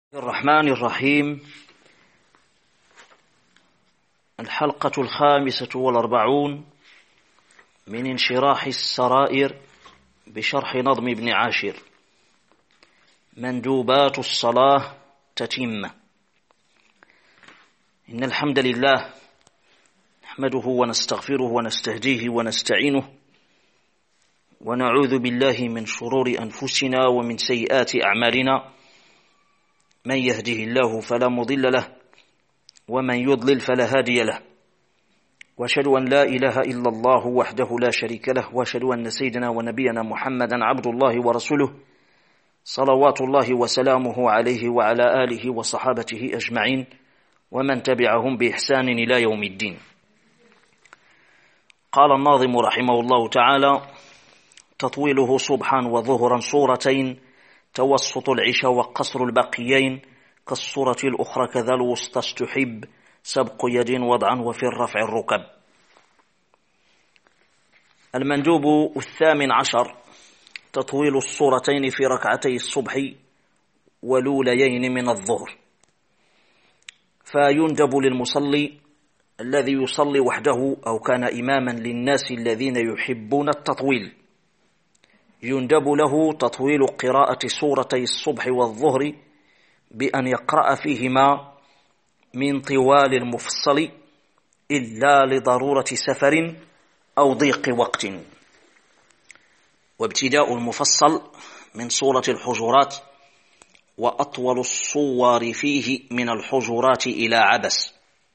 الرحمن الرحيم. الحلقة 45 من انشراح السرائر بشرح نظم ابن عاشر. مندوبات الصلاة تتمة. إن الحمد لله نحمده ونستغفره ونستهديه ونستعينه ونعوذ بالله من شرور أنفسنا ومن سيئات أعمالنا. من يهده الله فلا مضل له ومن يضلل فلا هادي له، وأشهد أن لا إله إلا الله وحده لا شريك له، وأشهد أن سيدنا ونبينا محمدا عبد الله ورسوله صلوات الله وسلامه عليه وعلى آله وصحابته أجمعين ومن تبعهم بإحسان إلى يوم الدين. قال الناظم رحمه الله تعالى: تطويله صبحا وظهرا صورتين، توسط العشاء وقصر البقيين، كالصورة الأخرى كذا الوسطى استحب، سبق يد وضعا وفي الرفع الركب. المندوب 18 تطويل الصورتين في ركعتي الصبح ولوليين من الظهر. فيندب للمصلي الذي يصلي وحده أو كان إماما للناس الذين يحبون التطويل، يندب له تطويل قراءة سورتي الصبح والظهر بأن يقرأ فيهما من طوال المفصل إلا لضرورة سفر أو ضيق وقت. وابتداء المفصل من سورة الحجرات، وأطول الصور فيه من الحجرات إلى عبس.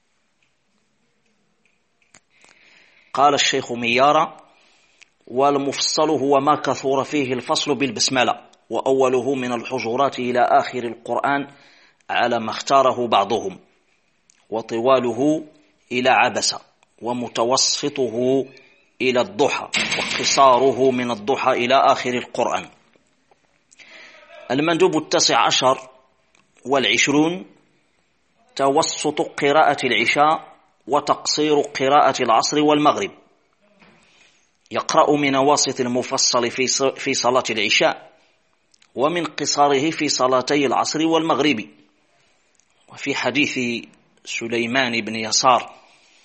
قال الشيخ ميارة: والمفصل هو ما كثر فيه الفصل بالبسملة، وأوله من الحجرات إلى آخر القرآن على ما اختاره بعضهم، وطواله إلى عبس، ومتوسطه إلى الضحى، وقصاره من الضحى إلى آخر القرآن. المندوب 19 توسط قراءة العشاء وتقصير قراءة العصر والمغرب. يقرأ من واسط المفصل في صلاة العشاء، ومن قصاره في صلاتي العصر والمغرب. وفي حديث سليمان بن يسار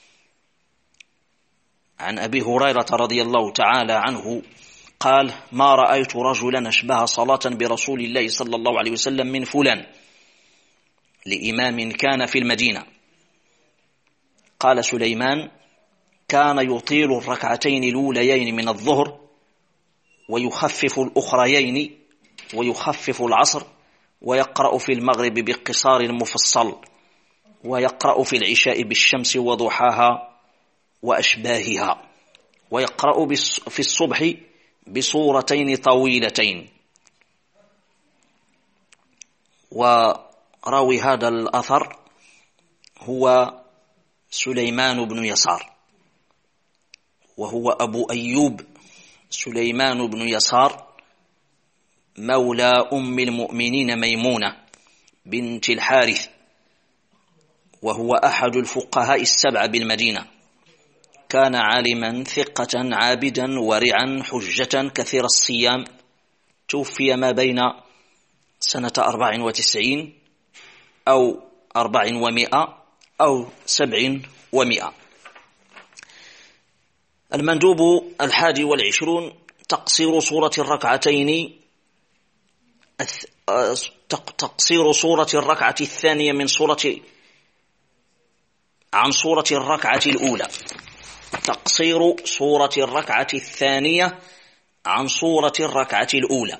عن أبي هريرة رضي الله تعالى عنه قال: ما رأيت رجلا أشبه صلاة برسول الله صلى الله عليه وسلم من فلان، لإمام كان في المدينة. قال سليمان: كان يطيل الركعتين الأوليين من الظهر، ويخفف الأخريين، ويخفف العصر، ويقرأ في المغرب بقصار المفصل، ويقرأ في العشاء بالشمس وضحاها وأشباهها، ويقرأ في الصبح بصورتين طويلتين. وراوي هذا الأثر هو سليمان بن يسار، وهو أبو أيوب سليمان بن يسار مولى أم المؤمنين ميمونة بنت الحارث، وهو أحد الفقهاء السبعة بالمدينة. كان عالما ثقة عابدا ورعا حجة كثير الصيام. توفي ما بين سنة 94 أو 400 أو 700. المندوب 21 تقصير صورة الركعة الثانية عن صورة الركعة الأولى. تقصير صورة الركعة الثانية عن صورة الركعة الأولى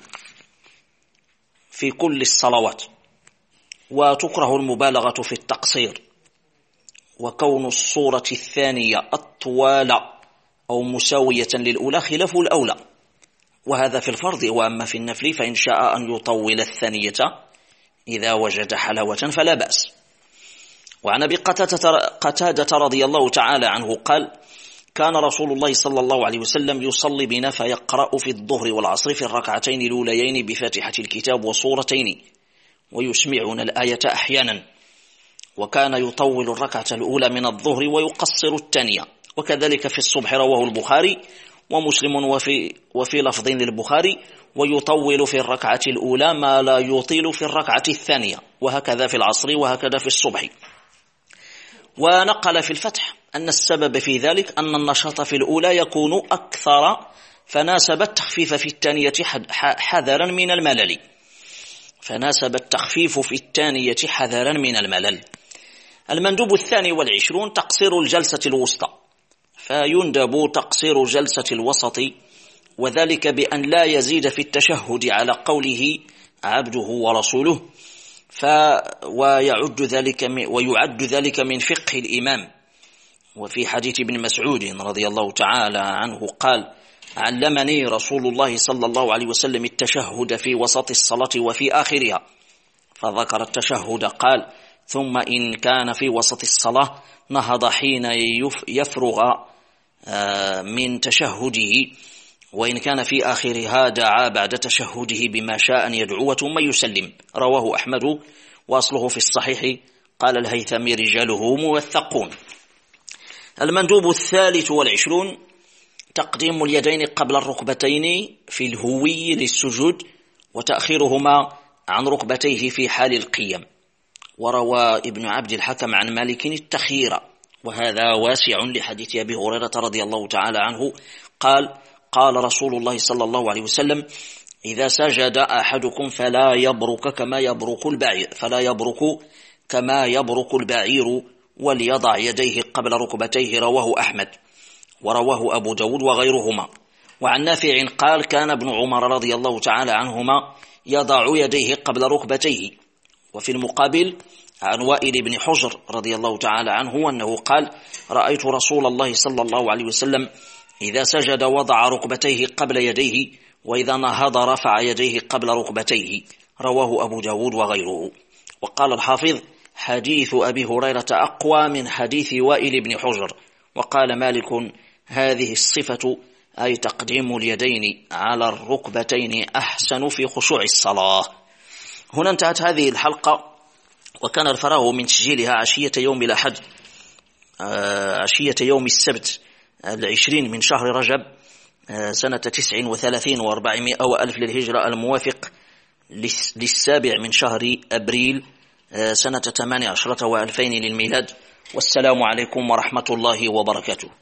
في كل الصلوات. وتكره المبالغة في التقصير، وكون الصورة الثانية أطول أو مساوية للأولى خلاف الأولى، وهذا في الفرض. وأما في النفل فإن شاء أن يطول الثانية إذا وجد حلاوة فلا بأس. وعن أبي قتادة رضي الله تعالى عنه قال: كان رسول الله صلى الله عليه وسلم يصلي بنا فيقرأ في الظهر والعصر في الركعتين الأوليين بفاتحة الكتاب وصورتين، ويسمعون الآية أحيانا، وكان يطول الركعة الأولى من الظهر ويقصر الثانية. وكذلك في الصبح، رواه البخاري. ومسلم وفي لفظ للبخاري ويطول في الركعة الأولى ما لا يطيل في الركعة الثانية، وهكذا في العصر وهكذا في الصبح. ونقل في الفتح أن السبب في ذلك أن النشاط في الأولى يكون أكثر، فناسب التخفيف في الثانية حذرا من الملل. المندوب 22 تقصير الجلسة الوسطى، فيندب تقصير جلسة الوسط، وذلك بأن لا يزيد في التشهد على قوله عبده ورسوله، ويعد ذلك من فقه الإمام. وفي حديث ابن مسعود رضي الله تعالى عنه قال: علمني رسول الله صلى الله عليه وسلم التشهد في وسط الصلاة وفي آخرها، فذكر التشهد قال: ثم إن كان في وسط الصلاة نهض حين يفرغ من تشهده، وإن كان في آخرها دعا بعد تشهده بما شاء أن يدعو ثم يسلم. رواه أحمد وأصله في الصحيح. قال الهيثمي: رجاله موثقون. المندوب 23 تقديم اليدين قبل الركبتين في الهوي للسجود، وتأخيرهما عن ركبتيه في حال القيام. وروى ابن عبد الحكم عن مالك التخيير، وهذا واسع لحديث أبي هريرة رضي الله تعالى عنه قال: قال رسول الله صلى الله عليه وسلم: إذا سجد أحدكم فلا يبرك كما يبرك البعير، وليضع يديه قبل ركبتيه. رواه أحمد ورواه أبو داود وغيرهما. وعن نافع قال: كان ابن عمر رضي الله تعالى عنهما يضع يديه قبل ركبتيه. وفي المقابل عن وائل بن حجر رضي الله تعالى عنه أنه قال: رأيت رسول الله صلى الله عليه وسلم إذا سجد وضع ركبتيه قبل يديه، وإذا نهض رفع يديه قبل ركبتيه. رواه أبو داود وغيره. وقال الحافظ: حديث أبي هريرة أقوى من حديث وائل بن حجر. وقال مالك: هذه الصفة أي تقديم اليدين على الركبتين أحسن في خشوع الصلاة. هنا انتهت هذه الحلقة، وكان الفراغ من تسجيلها عشية يوم الأحد، عشية يوم السبت 20 من شهر رجب سنة 39 و400 وألف للهجرة، الموافق للسابع من شهر أبريل سنة 18 و2000 للميلاد. والسلام عليكم ورحمة الله وبركاته.